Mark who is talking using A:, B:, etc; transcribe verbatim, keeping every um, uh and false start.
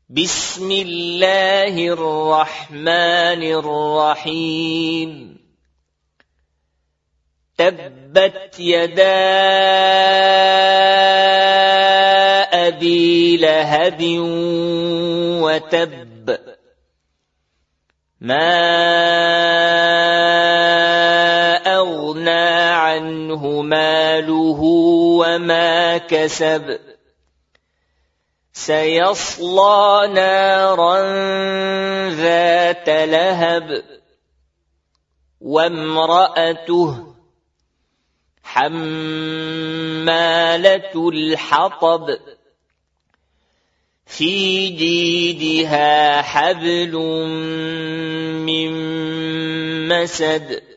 A: بسم الله الرحمن الرحيم تبت يدا أبي لهب وتب ما أغنى عنه ماله وما كسب سيصلى نارا ذات لهب وامرأته حمالة الحطب في جيدها حبل من مسد